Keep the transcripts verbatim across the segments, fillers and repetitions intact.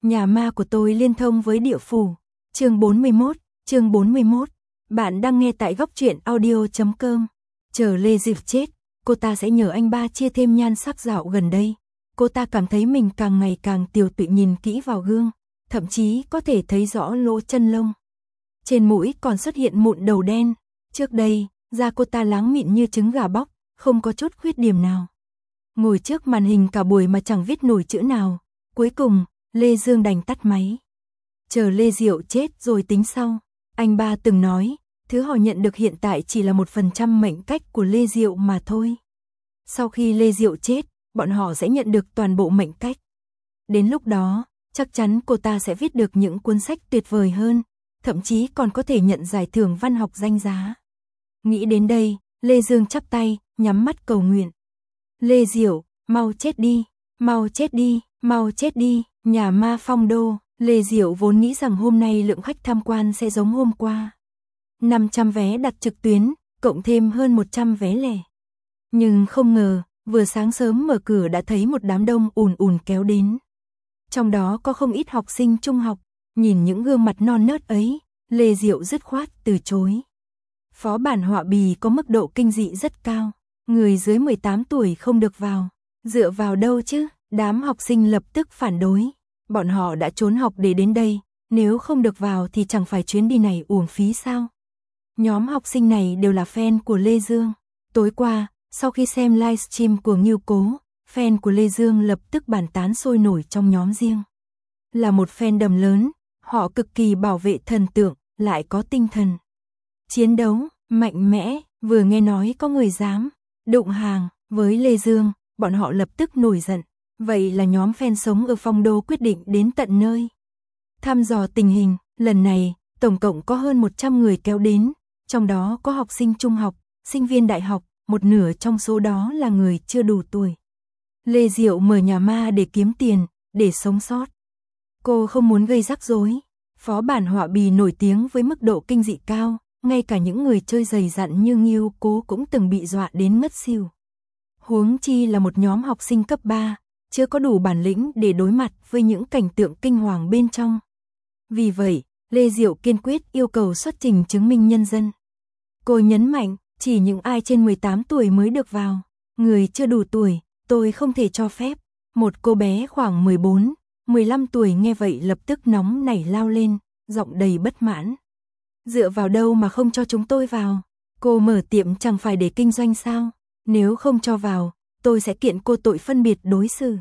Nhà ma của tôi liên thông với địa phủ. Chương bốn mươi mốt, chương bốn mươi mốt. Bạn đang nghe tại góc truyện audio chấm com. Chờ Lê Diệp chết, cô ta sẽ nhờ anh ba chia thêm nhan sắc dạo gần đây. Cô ta cảm thấy mình càng ngày càng tiều tụy, nhìn kỹ vào gương, thậm chí có thể thấy rõ lỗ chân lông. Trên mũi còn xuất hiện mụn đầu đen. Trước đây, da cô ta láng mịn như trứng gà bóc, không có chút khuyết điểm nào. Ngồi trước màn hình cả buổi mà chẳng viết nổi chữ nào. Cuối cùng, Lê Dương đành tắt máy. Chờ Lê Diệu chết rồi tính sau. Anh ba từng nói, thứ họ nhận được hiện tại chỉ là một phần trăm mệnh cách của Lê Diệu mà thôi. Sau khi Lê Diệu chết, bọn họ sẽ nhận được toàn bộ mệnh cách. Đến lúc đó, chắc chắn cô ta sẽ viết được những cuốn sách tuyệt vời hơn, thậm chí còn có thể nhận giải thưởng văn học danh giá. Nghĩ đến đây, Lê Dương chắp tay, nhắm mắt cầu nguyện. Lê Diệu, mau chết đi, mau chết đi, mau chết đi. Nhà ma Phong Đô. Lê Diệu vốn nghĩ rằng hôm nay lượng khách tham quan sẽ giống hôm qua. năm trăm vé đặt trực tuyến, cộng thêm hơn một trăm vé lẻ. Nhưng không ngờ, vừa sáng sớm mở cửa đã thấy một đám đông ùn ùn kéo đến. Trong đó có không ít học sinh trung học, nhìn những gương mặt non nớt ấy, Lê Diệu dứt khoát từ chối. Phó bản họa bì có mức độ kinh dị rất cao, người dưới mười tám tuổi không được vào. Dựa vào đâu chứ? Đám học sinh lập tức phản đối. Bọn họ đã trốn học để đến đây, nếu không được vào thì chẳng phải chuyến đi này uổng phí sao? Nhóm học sinh này đều là fan của Lê Dương. Tối qua, sau khi xem livestream của Ngưu Cố, fan của Lê Dương lập tức bàn tán sôi nổi trong nhóm riêng. Là một fandom lớn, họ cực kỳ bảo vệ thần tượng, lại có tinh thần chiến đấu mạnh mẽ. Vừa nghe nói có người dám đụng hàng với Lê Dương, bọn họ lập tức nổi giận. Vậy là nhóm fan sống ở Phong Đô quyết định đến tận nơi thăm dò tình hình. Lần này, tổng cộng có hơn một trăm người kéo đến, trong đó có học sinh trung học, sinh viên đại học, một nửa trong số đó là người chưa đủ tuổi. Lê Diệu mở nhà ma để kiếm tiền, để sống sót. Cô không muốn gây rắc rối. Phó bản họa bì nổi tiếng với mức độ kinh dị cao, ngay cả những người chơi dày dặn như Ngưu Cố cũng từng bị dọa đến ngất xỉu. Huống chi là một nhóm học sinh cấp ba, chưa có đủ bản lĩnh để đối mặt với những cảnh tượng kinh hoàng bên trong. Vì vậy, Lê Diệu kiên quyết yêu cầu xuất trình chứng minh nhân dân. Cô nhấn mạnh, chỉ những ai trên mười tám tuổi mới được vào, người chưa đủ tuổi, tôi không thể cho phép. Một cô bé khoảng mười bốn, mười lăm tuổi nghe vậy lập tức nóng nảy lao lên, giọng đầy bất mãn. Dựa vào đâu mà không cho chúng tôi vào? Cô mở tiệm chẳng phải để kinh doanh sao? Nếu không cho vào, tôi sẽ kiện cô tội phân biệt đối xử.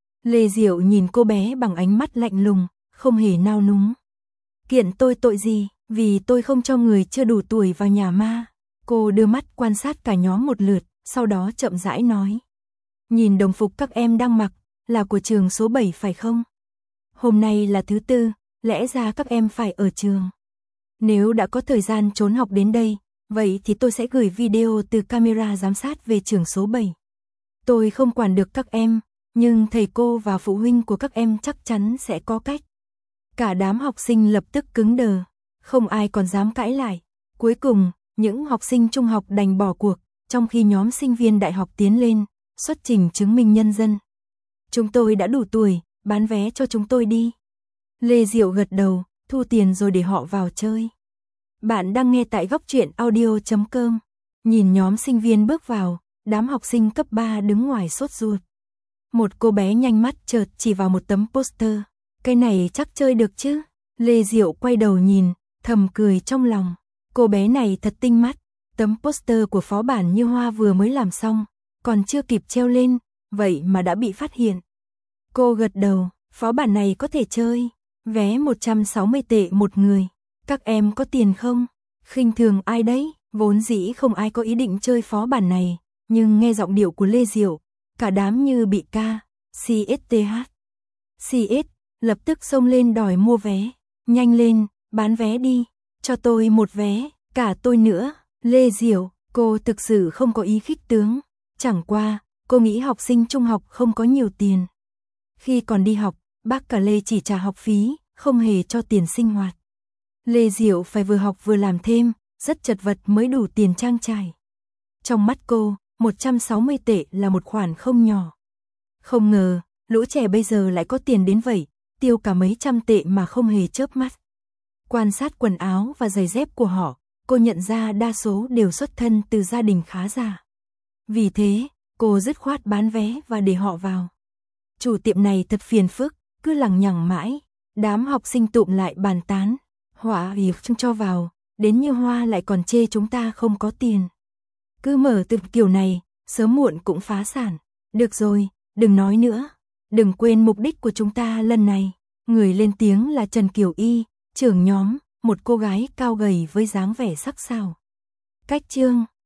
Lê Diệu nhìn cô bé bằng ánh mắt lạnh lùng, không hề nao núng. Kiện tôi tội gì? Vì tôi không cho người chưa đủ tuổi vào nhà ma. Cô đưa mắt quan sát cả nhóm một lượt, sau đó chậm rãi nói. Nhìn đồng phục các em đang mặc, là của trường số bảy phải không? Hôm nay là thứ tư, lẽ ra các em phải ở trường. Nếu đã có thời gian trốn học đến đây, vậy thì tôi sẽ gửi video từ camera giám sát về trường số bảy. Tôi không quản được các em, nhưng thầy cô và phụ huynh của các em chắc chắn sẽ có cách. Cả đám học sinh lập tức cứng đờ, không ai còn dám cãi lại. Cuối cùng, những học sinh trung học đành bỏ cuộc, trong khi nhóm sinh viên đại học tiến lên, xuất trình chứng minh nhân dân. Chúng tôi đã đủ tuổi, bán vé cho chúng tôi đi. Lê Diệu gật đầu, thu tiền rồi để họ vào chơi. Bạn đang nghe tại góc truyện audio chấm com. Nhìn nhóm sinh viên bước vào, đám học sinh cấp ba đứng ngoài sốt ruột. Một cô bé nhanh mắt chợt chỉ vào một tấm poster. Cái này chắc chơi được chứ? Lê Diệu quay đầu nhìn, thầm cười trong lòng. Cô bé này thật tinh mắt. Tấm poster của phó bản Như Hoa vừa mới làm xong, còn chưa kịp treo lên, vậy mà đã bị phát hiện. Cô gật đầu, phó bản này có thể chơi. Vé một trăm sáu mươi tệ một người. Các em có tiền không? Khinh thường ai đấy? Vốn dĩ không ai có ý định chơi phó bản này, nhưng nghe giọng điệu của Lê Diệu, cả đám như bị ca, xê ét tê hát. xê ét, lập tức xông lên đòi mua vé. Nhanh lên, bán vé đi, cho tôi một vé, cả tôi nữa. Lê Diệu, cô thực sự không có ý khích tướng. Chẳng qua, cô nghĩ học sinh trung học không có nhiều tiền. Khi còn đi học, bác cả Lê chỉ trả học phí, không hề cho tiền sinh hoạt. Lê Diệu phải vừa học vừa làm thêm, rất chật vật mới đủ tiền trang trải. Trong mắt cô, một trăm sáu mươi tệ là một khoản không nhỏ. Không ngờ, lũ trẻ bây giờ lại có tiền đến vậy, tiêu cả mấy trăm tệ mà không hề chớp mắt. Quan sát quần áo và giày dép của họ, cô nhận ra đa số đều xuất thân từ gia đình khá giả. Vì thế, cô dứt khoát bán vé và để họ vào. Chủ tiệm này thật phiền phức, cứ lằng nhằng mãi, đám học sinh tụm lại bàn tán, họa việc cho vào, đến như Hoa lại còn chê chúng ta không có tiền. Cứ mở tiệm kiểu này, sớm muộn cũng phá sản. Được rồi, đừng nói nữa, đừng quên mục đích của chúng ta lần này. Người lên tiếng là Trần Kiều Y, trưởng nhóm, một cô gái cao gầy với dáng vẻ sắc sảo. Cách chương